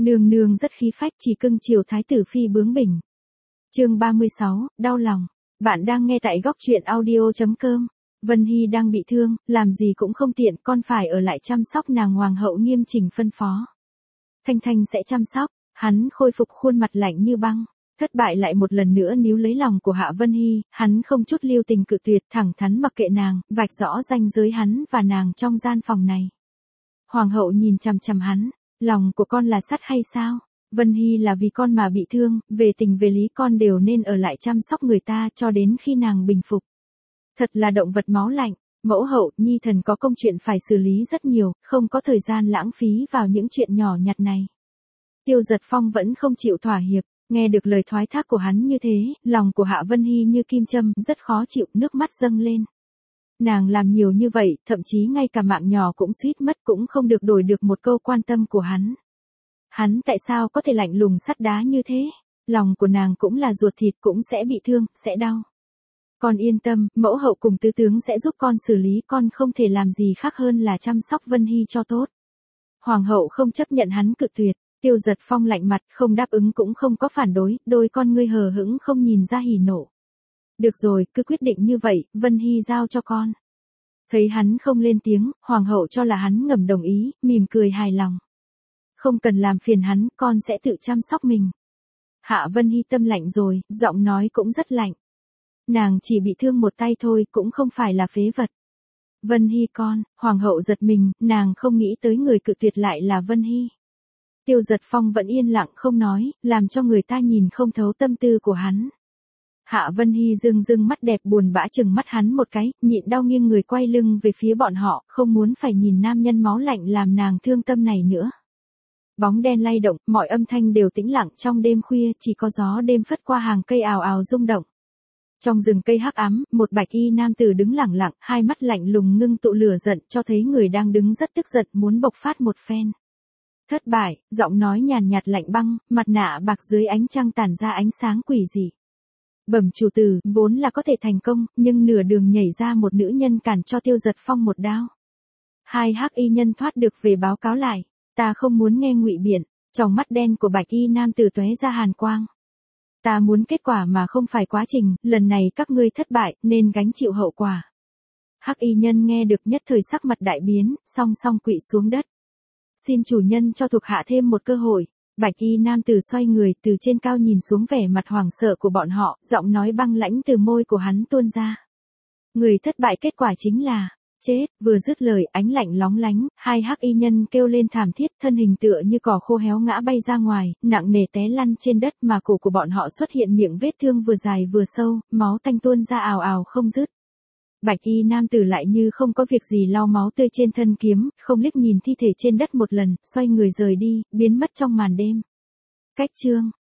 Nương nương rất khí phách chỉ cưng chiều thái tử phi bướng bỉnh. Chương 36, đau lòng. Bạn đang nghe tại góc truyện audio.com. Vân Hy đang bị thương, làm gì cũng không tiện, con phải ở lại chăm sóc nàng, hoàng hậu nghiêm chỉnh phân phó. Thanh Thanh sẽ chăm sóc. Hắn khôi phục khuôn mặt lạnh như băng. Thất bại lại một lần nữa níu lấy lòng của Hạ Vân Hy, hắn không chút lưu tình cự tuyệt, thẳng thắn mặc kệ nàng, vạch rõ ranh giới hắn và nàng trong gian phòng này. Hoàng hậu nhìn chằm chằm hắn, lòng của con là sắt hay sao? Vân Hy là vì con mà bị thương, về tình về lý con đều nên ở lại chăm sóc người ta cho đến khi nàng bình phục. Thật là động vật máu lạnh, mẫu hậu, nhi thần có công chuyện phải xử lý rất nhiều, không có thời gian lãng phí vào những chuyện nhỏ nhặt này. Tiêu Giật Phong vẫn không chịu thỏa hiệp, nghe được lời thoái thác của hắn như thế, lòng của Hạ Vân Hy như kim châm, rất khó chịu, nước mắt dâng lên. Nàng làm nhiều như vậy, thậm chí ngay cả mạng nhỏ cũng suýt mất, cũng không được đổi được một câu quan tâm của hắn. Hắn tại sao có thể lạnh lùng sắt đá như thế? Lòng của nàng cũng là ruột thịt, cũng sẽ bị thương, sẽ đau. Con yên tâm, mẫu hậu cùng tứ tướng sẽ giúp con xử lý, con không thể làm gì khác hơn là chăm sóc Vân Hy cho tốt. Hoàng hậu không chấp nhận hắn cự tuyệt, Tiêu Giật Phong lạnh mặt, không đáp ứng cũng không có phản đối, đôi con ngươi hờ hững không nhìn ra hỉ nộ. Được rồi, cứ quyết định như vậy, Vân Hy giao cho con. Thấy hắn không lên tiếng, hoàng hậu cho là hắn ngầm đồng ý, mỉm cười hài lòng. Không cần làm phiền hắn, con sẽ tự chăm sóc mình. Hạ Vân Hy tâm lạnh rồi, giọng nói cũng rất lạnh. Nàng chỉ bị thương một tay thôi, cũng không phải là phế vật. Vân Hy con, hoàng hậu giật mình, nàng không nghĩ tới người cự tuyệt lại là Vân Hy. Tiêu Giật Phong vẫn yên lặng không nói, làm cho người ta nhìn không thấu tâm tư của hắn. Hạ Vân Hy rưng mắt đẹp buồn bã chừng mắt hắn một cái, nhịn đau nghiêng người quay lưng về phía bọn họ, không muốn phải nhìn nam nhân máu lạnh làm nàng thương tâm này nữa. Bóng đen lay động, mọi âm thanh đều tĩnh lặng, trong đêm khuya chỉ có gió đêm phất qua hàng cây ào ào rung động. Trong rừng cây hắc ám, một bạch y nam tử đứng lẳng lặng, hai mắt lạnh lùng ngưng tụ lửa giận, cho thấy người đang đứng rất tức giận, muốn bộc phát một phen. Thất bại, giọng nói nhàn nhạt lạnh băng, mặt nạ bạc dưới ánh trăng tản ra ánh sáng quỷ dị. Bẩm chủ tử, vốn là có thể thành công, nhưng nửa đường nhảy ra một nữ nhân cản cho Tiêu Giật Phong một đao. Hai hắc y nhân thoát được về báo cáo lại, ta không muốn nghe ngụy biện, trong mắt đen của bạch y nam tử tóe ra hàn quang. Ta muốn kết quả mà không phải quá trình, lần này các ngươi thất bại, nên gánh chịu hậu quả. Hắc y nhân nghe được nhất thời sắc mặt đại biến, song song quỵ xuống đất. Xin chủ nhân cho thuộc hạ thêm một cơ hội. Bạch y nam tử xoay người từ trên cao nhìn xuống vẻ mặt hoảng sợ của bọn họ, giọng nói băng lãnh từ môi của hắn tuôn ra. Người thất bại kết quả chính là, chết, vừa dứt lời ánh lạnh lóng lánh, hai hắc y nhân kêu lên thảm thiết, thân hình tựa như cỏ khô héo ngã bay ra ngoài, nặng nề té lăn trên đất mà cổ của bọn họ xuất hiện miệng vết thương vừa dài vừa sâu, máu tanh tuôn ra ào ào không dứt. Bạch y nam tử lại như không có việc gì lau máu tươi trên thân kiếm, không liếc nhìn thi thể trên đất một lần, xoay người rời đi, biến mất trong màn đêm. Cách chương